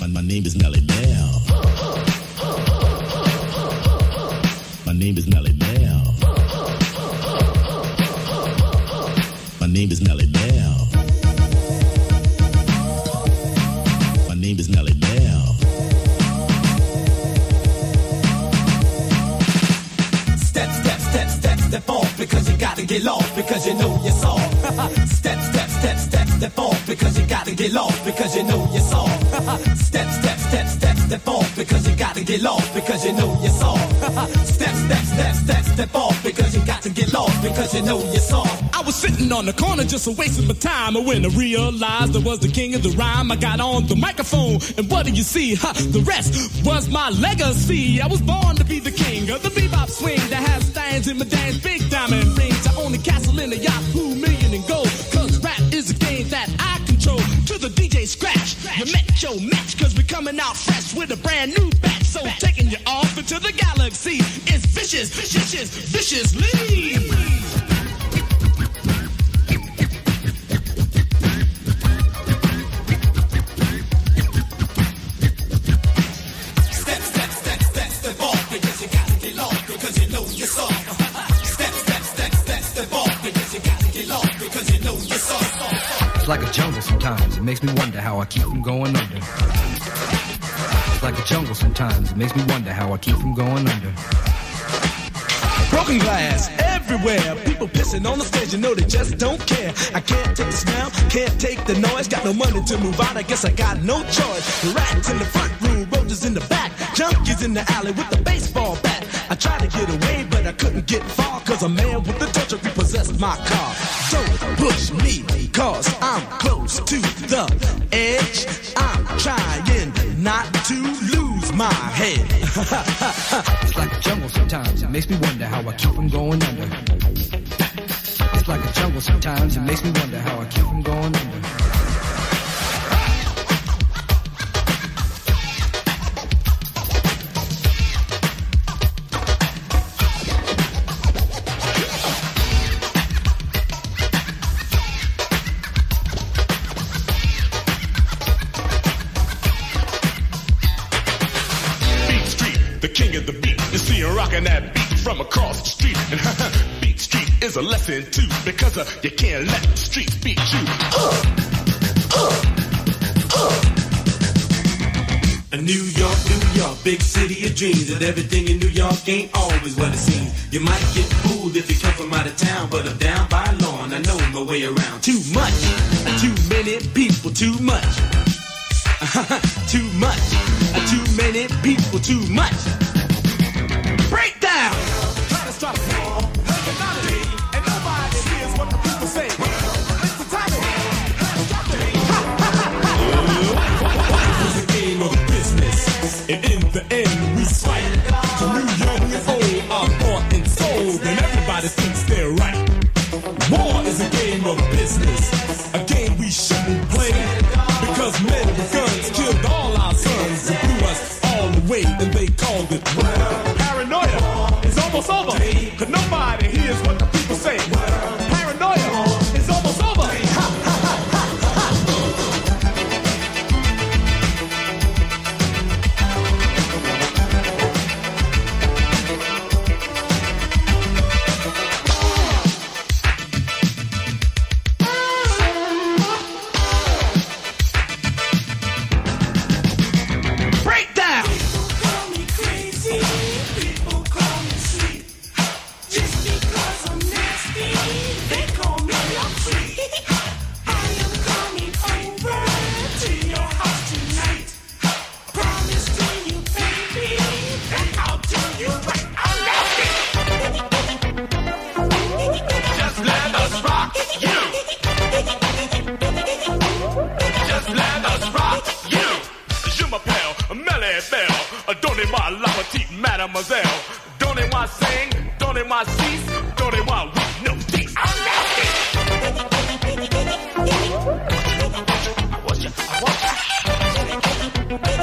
My name is Nelly Bell. My name is Nelly Bell. My name is Nelly Bell. My name is Nelly Bell. Step, step, step, step, step off because you gotta get lost because you know you're soft. Step, step, step, step, step off because you gotta get lost because you know you're soft. Step, step, step, step, step off because you gotta get lost because you know you're soft. Step, step, step, step, step off because you got to get lost because you know you're soft. I was sitting on the corner just a wasting my time, and when I realized I was the king of the rhyme, I got on the microphone, and what do you see? The rest was my legacy. I was born to be the king of the bebop swing that has stands in my dance, big diamond rings. I own a castle in a Yahoo million in gold, cause rap is a game that I control. To the DJ Scratch, you met your match, cause we're coming out fresh with a brand new batch. So taking you off into the galaxy, it's vicious, vicious, viciously. Like a jungle sometimes, it makes me wonder how I keep from going under. It's like a jungle sometimes, it makes me wonder how I keep from going under. Broken glass everywhere, people pissing on the stage, you know they just don't care. I can't take the smell, can't take the noise, got no money to move out, I guess I got no choice. Rats in the front room, roaches in the back, junkies in the alley with the baseball bat. I tried to get away, but I couldn't get far, cause a man with the touch of repossessed my car. Don't push me, cause I'm close to the edge. I'm trying not to lose my head. It's like a jungle sometimes, it makes me wonder how I keep from going under. It's like a jungle sometimes, it makes me wonder how I keep from going under. Rocking that beat from across the street. And Beat Street is a lesson too, because you can't let the streets beat you. New York, big city of dreams. And everything in New York ain't always what it seems. You might get fooled if you come from out of town, but I'm down by law and I know my way around. Too much, too many people, too much. Too much, too many people, too much. Break down! Try to stop it. Personality, and nobody hears what the people say. It's the title. Stop it. Life is a game of business, and in the end we fight. To New Young and old, our heart and soul, and everybody thinks they're right. War is a game of business, a game we shouldn't play, because men with guns killed all our sons and blew us all away, and they called it war. Paranoia is almost over, cause nobody hears what the people say. Paranoia is almost over. Mademoiselle, donnez-moi sing, donnez-moi cease, donnez-moi weak, no peace. I'm nasty. I want you.